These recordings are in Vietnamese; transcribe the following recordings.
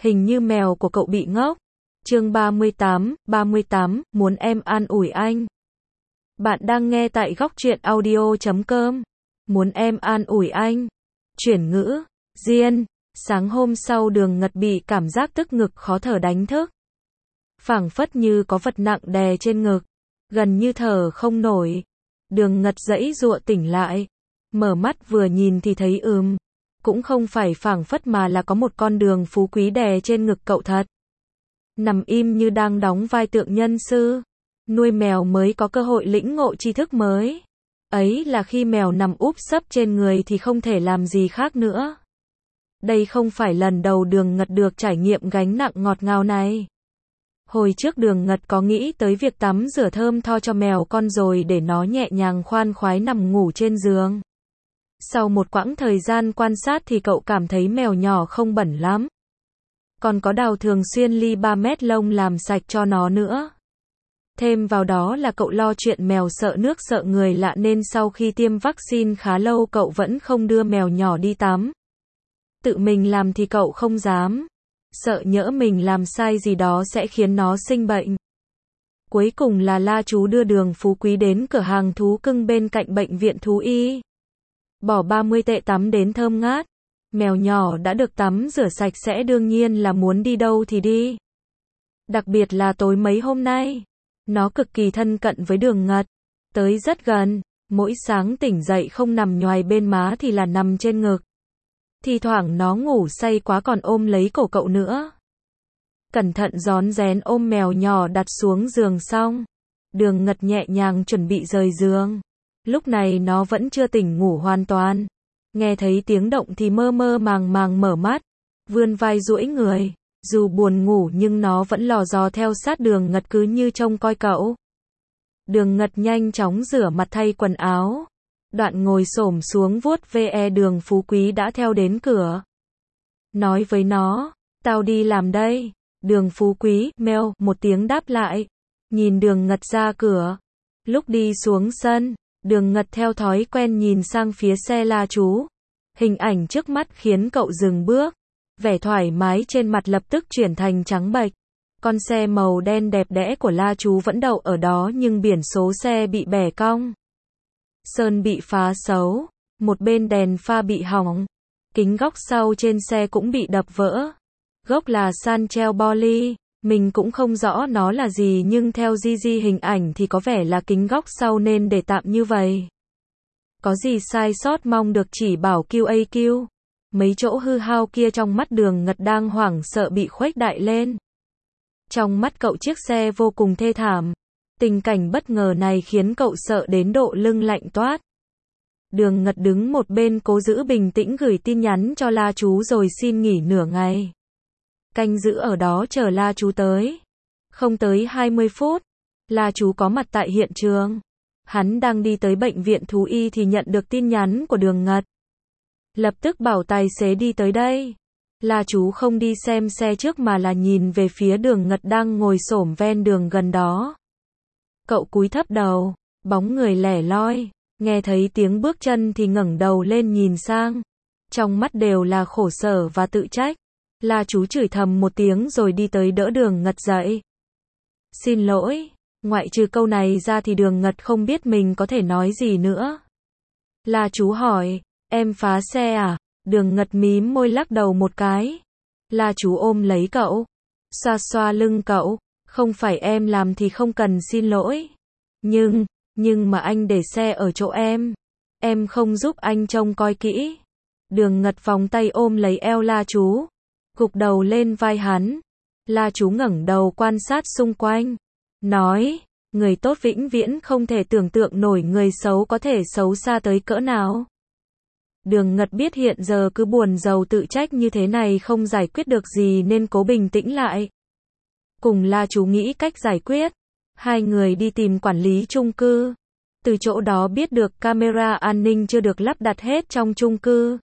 Hình như mèo của cậu bị ngốc. Chương 38, muốn em an ủi anh. Bạn đang nghe tại góc truyện audio.com. Muốn em an ủi anh. Chuyển ngữ. Diên. Sáng hôm sau Đường Ngật bị cảm giác tức ngực khó thở đánh thức. Phảng phất như có vật nặng đè trên ngực. Gần như thở không nổi. Đường Ngật giãy giụa tỉnh lại. Mở mắt vừa nhìn thì thấy cũng không phải phảng phất mà là có một con Đường Phú Quý đè trên ngực cậu thật. Nằm im như đang đóng vai tượng nhân sư. Nuôi mèo mới có cơ hội lĩnh ngộ tri thức mới. Ấy là khi mèo nằm úp sấp trên người thì không thể làm gì khác nữa. Đây không phải lần đầu Đường Ngật được trải nghiệm gánh nặng ngọt ngào này. Hồi trước Đường Ngật có nghĩ tới việc tắm rửa thơm tho cho mèo con rồi để nó nhẹ nhàng khoan khoái nằm ngủ trên giường. Sau một quãng thời gian quan sát thì cậu cảm thấy mèo nhỏ không bẩn lắm. Còn có Đào thường xuyên ly 3 mét lông làm sạch cho nó nữa. Thêm vào đó là cậu lo chuyện mèo sợ nước sợ người lạ nên sau khi tiêm vaccine khá lâu cậu vẫn không đưa mèo nhỏ đi tắm. Tự mình làm thì cậu không dám. Sợ nhỡ mình làm sai gì đó sẽ khiến nó sinh bệnh. Cuối cùng là La Chú đưa Đường Phú Quý đến cửa hàng thú cưng bên cạnh bệnh viện thú y. Bỏ 30 tệ tắm đến thơm ngát. Mèo nhỏ đã được tắm rửa sạch sẽ đương nhiên là muốn đi đâu thì đi. Đặc biệt là tối mấy hôm nay. Nó cực kỳ thân cận với Đường Ngật. Tới rất gần. Mỗi sáng tỉnh dậy không nằm nhoài bên má thì là nằm trên ngực. Thì thoảng nó ngủ say quá còn ôm lấy cổ cậu nữa. Cẩn thận rón rén ôm mèo nhỏ đặt xuống giường xong. Đường Ngật nhẹ nhàng chuẩn bị rời giường. Lúc này nó vẫn chưa tỉnh ngủ hoàn toàn. Nghe thấy tiếng động thì mơ mơ màng màng mở mắt. Vươn vai duỗi người. Dù buồn ngủ nhưng nó vẫn lò dò theo sát Đường Ngật cứ như trông coi cậu. Đường Ngật nhanh chóng rửa mặt thay quần áo. Đoạn ngồi xổm xuống vuốt ve Đường Phú Quý đã theo đến cửa. Nói với nó, tao đi làm đây. Đường Phú Quý, meo, một tiếng đáp lại. Nhìn Đường Ngật ra cửa. Lúc đi xuống sân, Đường Ngật theo thói quen nhìn sang phía xe La Chú. Hình ảnh trước mắt khiến cậu dừng bước. Vẻ thoải mái trên mặt lập tức chuyển thành trắng bệch. Con xe màu đen đẹp đẽ của La Chú vẫn đậu ở đó nhưng biển số xe bị bẻ cong. Sơn bị phá xấu. Một bên đèn pha bị hỏng. Kính góc sau trên xe cũng bị đập vỡ. Gốc là Santrel Poly. Mình cũng không rõ nó là gì nhưng theo Gigi hình ảnh thì có vẻ là kính góc sau nên để tạm như vậy. Có gì sai sót mong được chỉ bảo QAQ. Mấy chỗ hư hao kia trong mắt Đường Ngật đang hoảng sợ bị khuếch đại lên. Trong mắt cậu chiếc xe vô cùng thê thảm. Tình cảnh bất ngờ này khiến cậu sợ đến độ lưng lạnh toát. Đường Ngật đứng một bên cố giữ bình tĩnh gửi tin nhắn cho La Chú rồi xin nghỉ nửa ngày. Canh giữ ở đó chờ La Chú tới. Không tới 20 phút, La Chú có mặt tại hiện trường. Hắn đang đi tới bệnh viện thú y thì nhận được tin nhắn của Đường Ngật. Lập tức bảo tài xế đi tới đây. La Chú không đi xem xe trước mà là nhìn về phía Đường Ngật đang ngồi xổm ven đường gần đó. Cậu cúi thấp đầu, bóng người lẻ loi, nghe thấy tiếng bước chân thì ngẩng đầu lên nhìn sang. Trong mắt đều là khổ sở và tự trách. La Chú chửi thầm một tiếng rồi đi tới đỡ Đường Ngật dậy. Xin lỗi, ngoại trừ câu này ra thì Đường Ngật không biết mình có thể nói gì nữa. La Chú hỏi, em phá xe à? Đường Ngật mím môi lắc đầu một cái. La Chú ôm lấy cậu, xoa xoa lưng cậu, không phải em làm thì không cần xin lỗi. Nhưng mà anh để xe ở chỗ em không giúp anh trông coi kỹ. Đường Ngật vòng tay ôm lấy eo La Chú, gục đầu lên vai hắn. La Chú ngẩng đầu quan sát xung quanh, nói, người tốt vĩnh viễn không thể tưởng tượng nổi người xấu có thể xấu xa tới cỡ nào. Đường Ngật biết hiện giờ cứ buồn rầu tự trách như thế này không giải quyết được gì nên cố bình tĩnh lại. Cùng La Chú nghĩ cách giải quyết. Hai người đi tìm quản lý chung cư. Từ chỗ đó biết được camera an ninh chưa được lắp đặt hết trong chung cư.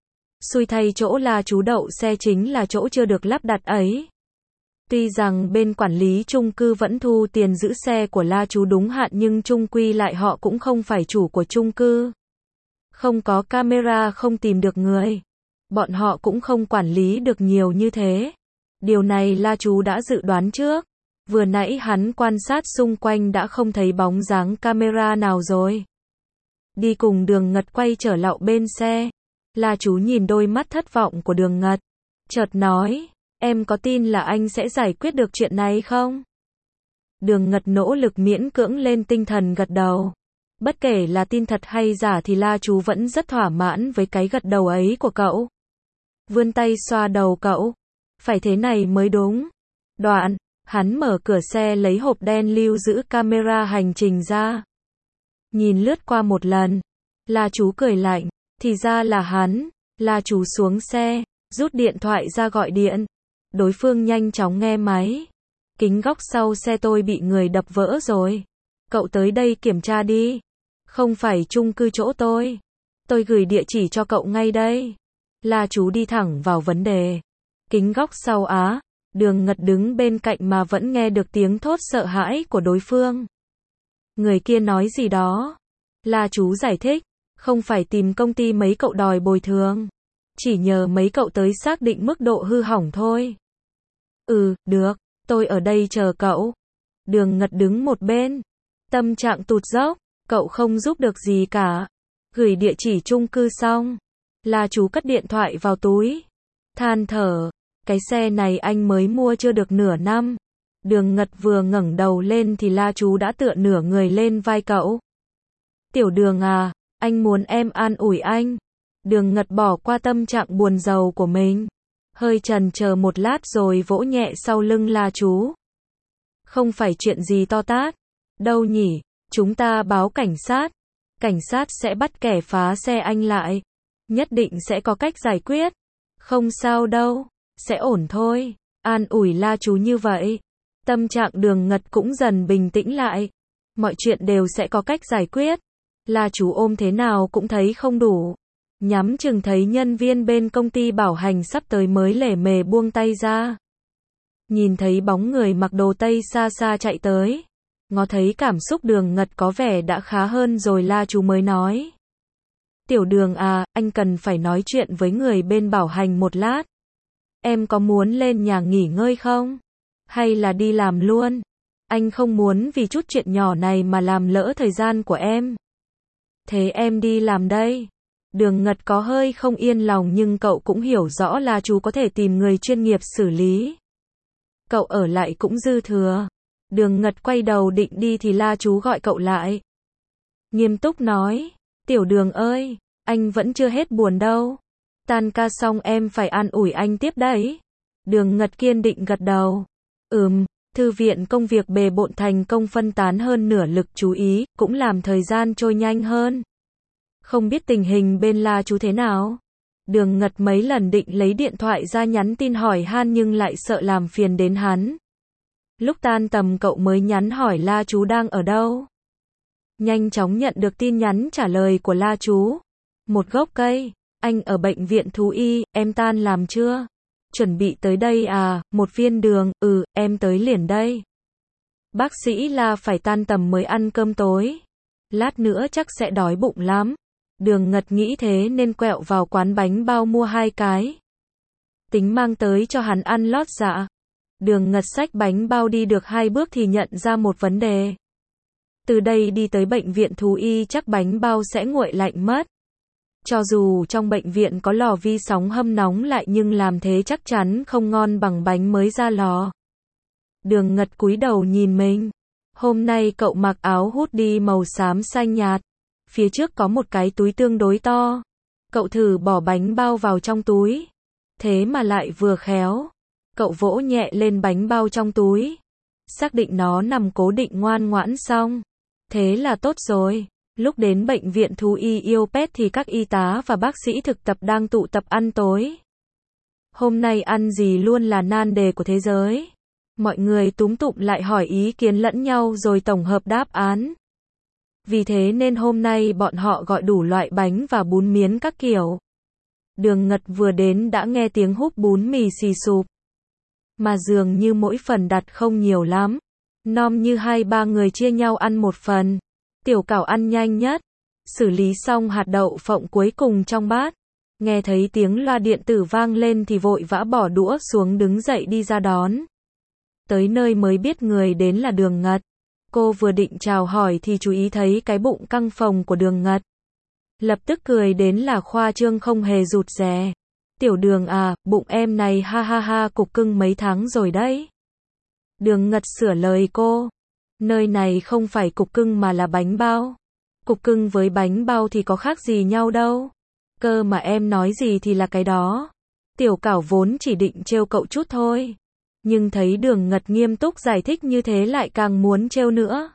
Xui thay chỗ La Chú đậu xe chính là chỗ chưa được lắp đặt ấy. Tuy rằng bên quản lý chung cư vẫn thu tiền giữ xe của La Chú đúng hạn nhưng chung quy lại họ cũng không phải chủ của chung cư. Không có camera không tìm được người. Bọn họ cũng không quản lý được nhiều như thế. Điều này La Chú đã dự đoán trước. Vừa nãy hắn quan sát xung quanh đã không thấy bóng dáng camera nào rồi. Đi cùng Đường Ngật quay trở lại bên xe. La Chú nhìn đôi mắt thất vọng của Đường Ngật. Chợt nói, em có tin là anh sẽ giải quyết được chuyện này không? Đường Ngật nỗ lực miễn cưỡng lên tinh thần gật đầu. Bất kể là tin thật hay giả thì La Chú vẫn rất thỏa mãn với cái gật đầu ấy của cậu. Vươn tay xoa đầu cậu. Phải thế này mới đúng. Đoạn, hắn mở cửa xe lấy hộp đen lưu giữ camera hành trình ra. Nhìn lướt qua một lần. La Chú cười lạnh. Thì ra là hắn. La Chú xuống xe, rút điện thoại ra gọi điện. Đối phương nhanh chóng nghe máy. Kính góc sau xe tôi bị người đập vỡ rồi. Cậu tới đây kiểm tra đi. Không phải chung cư chỗ tôi. Tôi gửi địa chỉ cho cậu ngay đây. La Chú đi thẳng vào vấn đề. Kính góc sau á. Đường Ngật đứng bên cạnh mà vẫn nghe được tiếng thốt sợ hãi của đối phương. Người kia nói gì đó. La Chú giải thích. Không phải tìm công ty mấy cậu đòi bồi thường. Chỉ nhờ mấy cậu tới xác định mức độ hư hỏng thôi. Được. Tôi ở đây chờ cậu. Đường Ngật đứng một bên. Tâm trạng tụt dốc. Cậu không giúp được gì cả. Gửi địa chỉ chung cư xong. La Chú cất điện thoại vào túi. Than thở. Cái xe này anh mới mua chưa được nửa năm. Đường Ngật vừa ngẩng đầu lên thì La Chú đã tựa nửa người lên vai cậu. Tiểu Đường à, anh muốn em an ủi anh. Đường Ngật bỏ qua tâm trạng buồn rầu của mình. Hơi chần chờ một lát rồi vỗ nhẹ sau lưng La Chú. Không phải chuyện gì to tát. Đâu nhỉ, chúng ta báo cảnh sát. Cảnh sát sẽ bắt kẻ phá xe anh lại. Nhất định sẽ có cách giải quyết. Không sao đâu, sẽ ổn thôi. An ủi La Chú như vậy. Tâm trạng Đường Ngật cũng dần bình tĩnh lại. Mọi chuyện đều sẽ có cách giải quyết. La Chú ôm thế nào cũng thấy không đủ. Nhắm chừng thấy nhân viên bên công ty bảo hành sắp tới mới lề mề buông tay ra. Nhìn thấy bóng người mặc đồ Tây xa xa chạy tới. Ngó thấy cảm xúc Đường Ngật có vẻ đã khá hơn rồi La Chú mới nói. Tiểu Đường à, anh cần phải nói chuyện với người bên bảo hành một lát. Em có muốn lên nhà nghỉ ngơi không? Hay là đi làm luôn? Anh không muốn vì chút chuyện nhỏ này mà làm lỡ thời gian của em. Thế em đi làm đây. Đường Ngật có hơi không yên lòng nhưng cậu cũng hiểu rõ La Chú có thể tìm người chuyên nghiệp xử lý. Cậu ở lại cũng dư thừa. Đường Ngật quay đầu định đi thì La Chú gọi cậu lại. Nghiêm túc nói. Tiểu Đường ơi, anh vẫn chưa hết buồn đâu. Tan ca xong em phải an ủi anh tiếp đấy. Đường Ngật kiên định gật đầu. Thư viện công việc bề bộn thành công phân tán hơn nửa lực chú ý, cũng làm thời gian trôi nhanh hơn. Không biết tình hình bên La Chú thế nào? Đường Ngật mấy lần định lấy điện thoại ra nhắn tin hỏi han nhưng lại sợ làm phiền đến hắn. Lúc tan tầm cậu mới nhắn hỏi La Chú đang ở đâu. Nhanh chóng nhận được tin nhắn trả lời của La Chú. Một gốc cây. Anh ở bệnh viện thú y, em tan làm chưa? Chuẩn bị tới đây à, một viên đường, em tới liền đây. Bác sĩ La phải tan tầm mới ăn cơm tối. Lát nữa chắc sẽ đói bụng lắm. Đường Ngật nghĩ thế nên quẹo vào quán bánh bao mua 2 cái. Tính mang tới cho hắn ăn lót dạ. Đường Ngật xách bánh bao đi được 2 bước thì nhận ra một vấn đề. Từ đây đi tới bệnh viện thú y chắc bánh bao sẽ nguội lạnh mất. Cho dù trong bệnh viện có lò vi sóng hâm nóng lại nhưng làm thế chắc chắn không ngon bằng bánh mới ra lò. Đường Ngật cúi đầu nhìn mình. Hôm nay cậu mặc áo hoodie màu xám xanh nhạt. Phía trước có một cái túi tương đối to. Cậu thử bỏ bánh bao vào trong túi. Thế mà lại vừa khéo. Cậu vỗ nhẹ lên bánh bao trong túi. Xác định nó nằm cố định ngoan ngoãn xong. Thế là tốt rồi. Lúc đến bệnh viện thú y yêu pet thì các y tá và bác sĩ thực tập đang tụ tập ăn tối. Hôm nay ăn gì luôn là nan đề của thế giới. Mọi người túm tụm lại hỏi ý kiến lẫn nhau rồi tổng hợp đáp án. Vì thế nên hôm nay bọn họ gọi đủ loại bánh và bún miến các kiểu. Đường Ngật vừa đến đã nghe tiếng húp bún mì xì sụp. Mà dường như mỗi phần đặt không nhiều lắm. Nom như 2-3 người chia nhau ăn một phần. Tiểu Cảo ăn nhanh nhất. Xử lý xong hạt đậu phộng cuối cùng trong bát. Nghe thấy tiếng loa điện tử vang lên thì vội vã bỏ đũa xuống đứng dậy đi ra đón. Tới nơi mới biết người đến là Đường Ngật. Cô vừa định chào hỏi thì chú ý thấy cái bụng căng phồng của Đường Ngật. Lập tức cười đến là khoa trương không hề rụt rè. Tiểu Đường à, bụng em này ha ha ha cục cưng mấy tháng rồi đấy. Đường Ngật sửa lời cô. Nơi này không phải cục cưng mà là bánh bao. Cục cưng với bánh bao thì có khác gì nhau đâu. Cơ mà em nói gì thì là cái đó. Tiểu Cảo vốn chỉ định trêu cậu chút thôi. Nhưng thấy Đường Ngật nghiêm túc giải thích như thế lại càng muốn trêu nữa.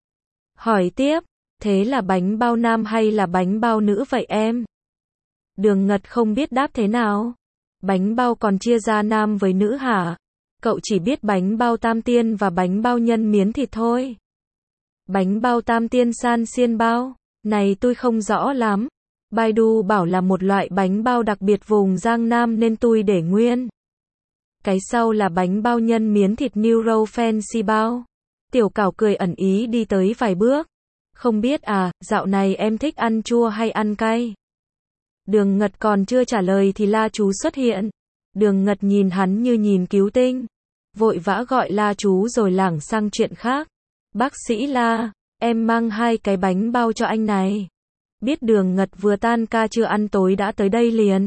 Hỏi tiếp, thế là bánh bao nam hay là bánh bao nữ vậy em? Đường Ngật không biết đáp thế nào. Bánh bao còn chia ra nam với nữ hả? Cậu chỉ biết bánh bao tam tiên và bánh bao nhân miến thịt thôi. Bánh bao tam tiên san xiên bao? Này tôi không rõ lắm. Baidu bảo là một loại bánh bao đặc biệt vùng Giang Nam nên tôi để nguyên. Cái sau là bánh bao nhân miến thịt Neuro Fancy bao. Tiểu Cảo cười ẩn ý đi tới vài bước. Không biết à, dạo này em thích ăn chua hay ăn cay? Đường Ngật còn chưa trả lời thì La Chú xuất hiện. Đường Ngật nhìn hắn như nhìn cứu tinh. Vội vã gọi La Chú rồi lảng sang chuyện khác. Bác sĩ La, em mang 2 cái bánh bao cho anh này. Biết Đường Ngật vừa tan ca chưa ăn tối đã tới đây liền.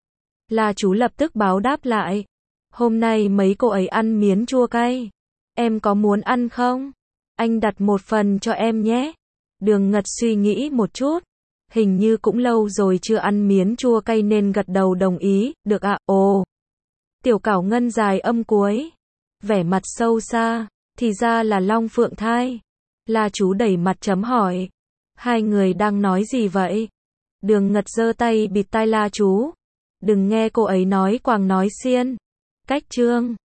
La Chú lập tức báo đáp lại. Hôm nay mấy cô ấy ăn miến chua cay. Em có muốn ăn không? Anh đặt một phần cho em nhé. Đường Ngật suy nghĩ một chút. Hình như cũng lâu rồi chưa ăn miến chua cay nên gật đầu đồng ý. Được ạ, ồ. Tiểu Cảo ngân dài âm cuối. Vẻ mặt sâu xa. Thì ra là Long Phượng thai. La Chú đẩy mặt chấm hỏi. Hai người đang nói gì vậy? Đường Ngật giơ tay bịt tai La Chú. Đừng nghe cô ấy nói quàng nói xiên. Cách chương